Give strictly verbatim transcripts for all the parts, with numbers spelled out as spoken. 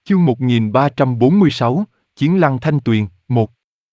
Chương một nghìn ba trăm bốn mươi sáu, Chiến Lăng Thanh Tuyền, một.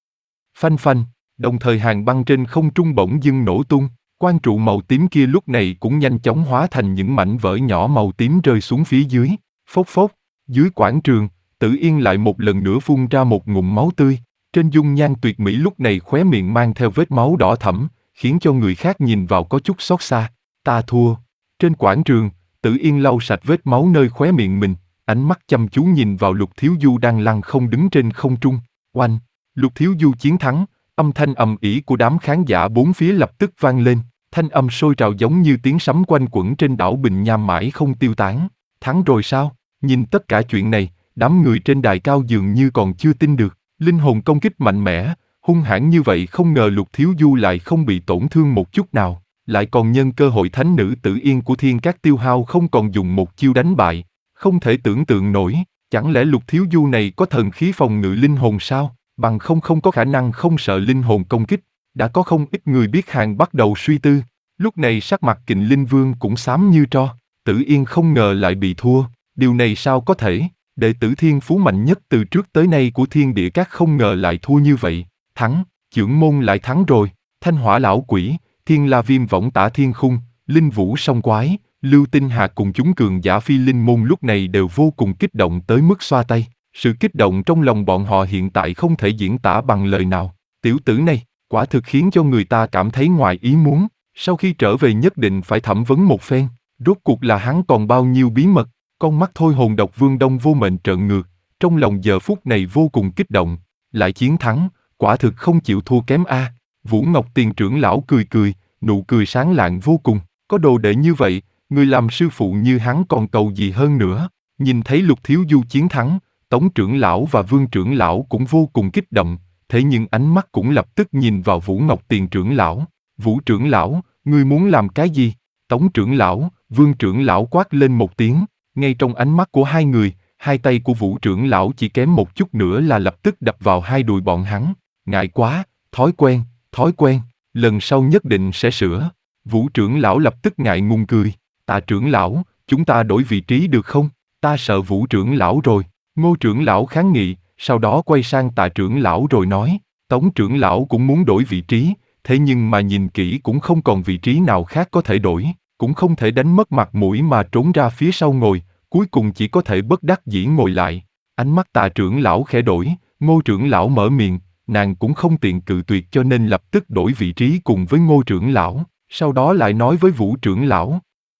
Phanh phanh, đồng thời hàng băng trên không trung bỗng dưng nổ tung, quang trụ màu tím kia lúc này cũng nhanh chóng hóa thành những mảnh vỡ nhỏ màu tím rơi xuống phía dưới. Phốc phốc, dưới quảng trường, Tử Yên lại một lần nữa phun ra một ngụm máu tươi, trên dung nhan tuyệt mỹ lúc này khóe miệng mang theo vết máu đỏ thẫm, khiến cho người khác nhìn vào có chút xót xa. Ta thua. Trên quảng trường, Tử Yên lau sạch vết máu nơi khóe miệng mình, ánh mắt chăm chú nhìn vào Lục Thiếu Du đang lăng không đứng trên không trung. Oanh! Lục Thiếu Du chiến thắng, âm thanh ầm ĩ của đám khán giả bốn phía lập tức vang lên, thanh âm sôi trào giống như tiếng sấm quanh quẩn trên đảo Bình Nham mãi không tiêu tán. Thắng rồi sao? Nhìn tất cả chuyện này, đám người trên đài cao dường như còn chưa tin được. Linh hồn công kích mạnh mẽ, hung hãn như vậy, không ngờ Lục Thiếu Du lại không bị tổn thương một chút nào, lại còn nhân cơ hội thánh nữ Tử Yên của Thiên Các tiêu hao không còn dùng một chiêu đánh bại. Không thể tưởng tượng nổi, chẳng lẽ Lục Thiếu Du này có thần khí phòng ngự linh hồn sao? Bằng không không có khả năng không sợ linh hồn công kích. Đã có không ít người biết hàng bắt đầu suy tư. Lúc này sắc mặt Kình Linh Vương cũng xám như tro. Tử Yên không ngờ lại bị thua, điều này sao có thể? Đệ tử thiên phú mạnh nhất từ trước tới nay của Thiên Địa Các không ngờ lại thua như vậy. Thắng, chưởng môn lại thắng rồi. Thanh Hỏa Lão Quỷ, Thiên La Viêm Võng Tả Thiên Khung, Linh Vũ Song Quái, Lưu Tinh Hà cùng chúng cường giả phi linh môn lúc này đều vô cùng kích động tới mức xoa tay. Sự kích động trong lòng bọn họ hiện tại không thể diễn tả bằng lời nào. Tiểu tử này, quả thực khiến cho người ta cảm thấy ngoài ý muốn. Sau khi trở về nhất định phải thẩm vấn một phen. Rốt cuộc là hắn còn bao nhiêu bí mật. Con mắt thôi hồn độc Vương Đông Vô Mệnh trợn ngược. Trong lòng giờ phút này vô cùng kích động. Lại chiến thắng, quả thực không chịu thua kém a. Vũ Ngọc Tiền trưởng lão cười cười, nụ cười sáng lạng vô cùng. Có đồ đệ như vậy, người làm sư phụ như hắn còn cầu gì hơn nữa. Nhìn thấy Lục Thiếu Du chiến thắng, Tống trưởng lão và Vương trưởng lão cũng vô cùng kích động, thế nhưng ánh mắt cũng lập tức nhìn vào Vũ Ngọc Tiền trưởng lão. Vũ trưởng lão, ngươi muốn làm cái gì? Tống trưởng lão, Vương trưởng lão quát lên một tiếng, ngay trong ánh mắt của hai người, hai tay của Vũ trưởng lão chỉ kém một chút nữa là lập tức đập vào hai đùi bọn hắn. Ngại quá, thói quen, thói quen, lần sau nhất định sẽ sửa. Vũ trưởng lão lập tức ngại ngùng cười. Tạ trưởng lão, chúng ta đổi vị trí được không? Ta sợ Vũ trưởng lão rồi. Ngô trưởng lão kháng nghị, sau đó quay sang Tạ trưởng lão rồi nói, Tống trưởng lão cũng muốn đổi vị trí, thế nhưng mà nhìn kỹ cũng không còn vị trí nào khác có thể đổi, cũng không thể đánh mất mặt mũi mà trốn ra phía sau ngồi, cuối cùng chỉ có thể bất đắc dĩ ngồi lại. Ánh mắt Tạ trưởng lão khẽ đổi, Ngô trưởng lão mở miệng, nàng cũng không tiện cự tuyệt cho nên lập tức đổi vị trí cùng với Ngô trưởng lão, sau đó lại nói với Vũ trưởng lão.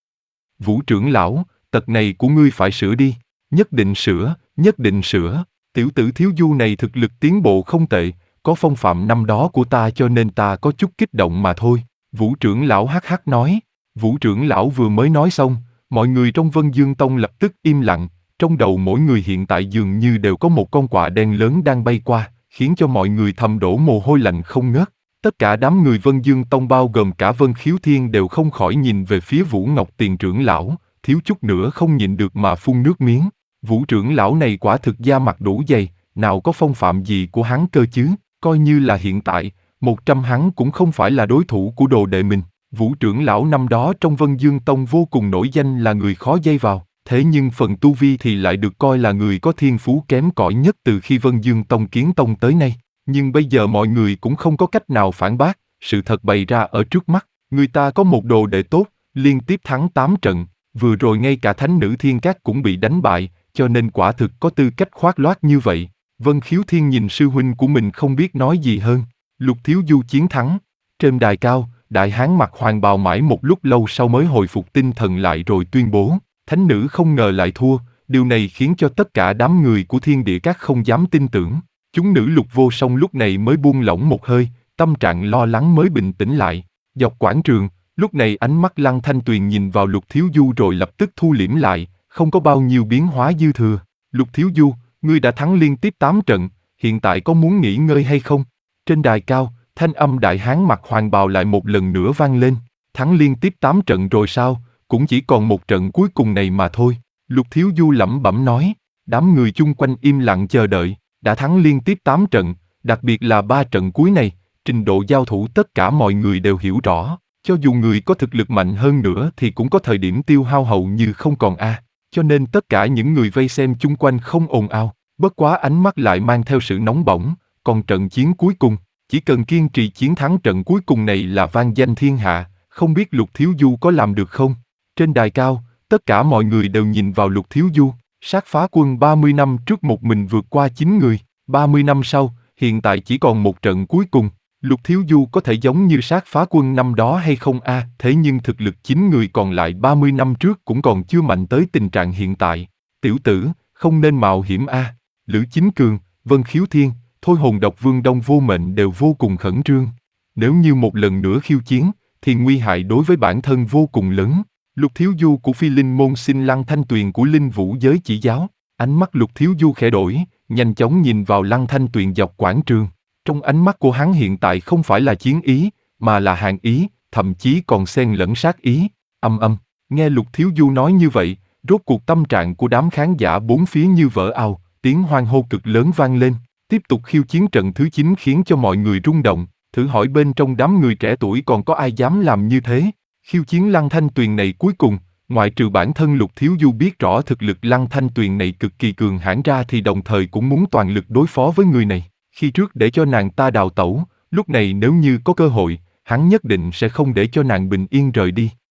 Vũ trưởng lão, tật này của ngươi phải sửa đi, nhất định sửa, nhất định sửa, tiểu tử Thiếu Du này thực lực tiến bộ không tệ, có phong phạm năm đó của ta cho nên ta có chút kích động mà thôi. Vũ trưởng lão hắc hắc nói. Vũ trưởng lão vừa mới nói xong, mọi người trong Vân Dương Tông lập tức im lặng, trong đầu mỗi người hiện tại dường như đều có một con quạ đen lớn đang bay qua, khiến cho mọi người thầm đổ mồ hôi lạnh không ngớt. Tất cả đám người Vân Dương Tông bao gồm cả Vân Khiếu Thiên đều không khỏi nhìn về phía Vũ Ngọc Tiền trưởng lão, thiếu chút nữa không nhịn được mà phun nước miếng. Vũ trưởng lão này quả thực da mặt đủ dày, nào có phong phạm gì của hắn cơ chứ, coi như là hiện tại, một trăm hắn cũng không phải là đối thủ của đồ đệ mình. Vũ trưởng lão năm đó trong Vân Dương Tông vô cùng nổi danh là người khó dây vào, thế nhưng phần tu vi thì lại được coi là người có thiên phú kém cỏi nhất từ khi Vân Dương Tông kiến tông tới nay. Nhưng bây giờ mọi người cũng không có cách nào phản bác, sự thật bày ra ở trước mắt, người ta có một đồ đệ tốt, liên tiếp thắng tám trận, vừa rồi ngay cả thánh nữ Thiên Các cũng bị đánh bại, cho nên quả thực có tư cách khoác loát như vậy. Vân Khiếu Thiên nhìn sư huynh của mình không biết nói gì hơn. Lục Thiếu Du chiến thắng. Trên đài cao, đại hán mặc hoàng bào mãi một lúc lâu sau mới hồi phục tinh thần lại rồi tuyên bố, thánh nữ không ngờ lại thua, điều này khiến cho tất cả đám người của Thiên Địa Các không dám tin tưởng. Chúng nữ Lục Vô Song lúc này mới buông lỏng một hơi, tâm trạng lo lắng mới bình tĩnh lại. Dọc quảng trường, lúc này ánh mắt Lăng Thanh Tuyền nhìn vào Lục Thiếu Du rồi lập tức thu liễm lại, không có bao nhiêu biến hóa dư thừa. Lục Thiếu Du, ngươi đã thắng liên tiếp tám trận, hiện tại có muốn nghỉ ngơi hay không? Trên đài cao, thanh âm đại hán mặc hoàng bào lại một lần nữa vang lên. Thắng liên tiếp tám trận rồi sao? Cũng chỉ còn một trận cuối cùng này mà thôi. Lục Thiếu Du lẩm bẩm nói. Đám người chung quanh im lặng chờ đợi. Đã thắng liên tiếp tám trận, đặc biệt là ba trận cuối này, trình độ giao thủ tất cả mọi người đều hiểu rõ. Cho dù người có thực lực mạnh hơn nữa thì cũng có thời điểm tiêu hao hầu như không còn a. cho nên tất cả những người vây xem chung quanh không ồn ào, bất quá ánh mắt lại mang theo sự nóng bỏng, còn trận chiến cuối cùng, chỉ cần kiên trì chiến thắng trận cuối cùng này là vang danh thiên hạ, không biết Lục Thiếu Du có làm được không? Trên đài cao, tất cả mọi người đều nhìn vào Lục Thiếu Du, sát phá quân ba mươi năm trước một mình vượt qua chín người, ba mươi năm sau, hiện tại chỉ còn một trận cuối cùng. Lục Thiếu Du có thể giống như sát phá quân năm đó hay không a? À, thế nhưng thực lực chín người còn lại ba mươi năm trước cũng còn chưa mạnh tới tình trạng hiện tại. Tiểu tử, không nên mạo hiểm a. À. Lữ Chính Cường, Vân Khiếu Thiên, Thôi Hồn Độc Vương Đông Vô Mệnh đều vô cùng khẩn trương. Nếu như một lần nữa khiêu chiến, thì nguy hại đối với bản thân vô cùng lớn. Lục Thiếu Du của Phi Linh môn xin Lăng Thanh Tuyền của Linh Vũ giới chỉ giáo. Ánh mắt Lục Thiếu Du khẽ đổi, nhanh chóng nhìn vào Lăng Thanh Tuyền dọc quảng trường. Trong ánh mắt của hắn hiện tại không phải là chiến ý, mà là hàng ý, thậm chí còn xen lẫn sát ý. Âm âm, nghe Lục Thiếu Du nói như vậy, rốt cuộc tâm trạng của đám khán giả bốn phía như vỡ ào, tiếng hoan hô cực lớn vang lên. Tiếp tục khiêu chiến trận thứ chín khiến cho mọi người rung động, thử hỏi bên trong đám người trẻ tuổi còn có ai dám làm như thế. Khiêu chiến Lăng Thanh Tuyền này cuối cùng, ngoại trừ bản thân Lục Thiếu Du biết rõ thực lực Lăng Thanh Tuyền này cực kỳ cường hãn ra thì đồng thời cũng muốn toàn lực đối phó với người này. Khi trước để cho nàng ta đào tẩu, lúc này nếu như có cơ hội, hắn nhất định sẽ không để cho nàng bình yên rời đi.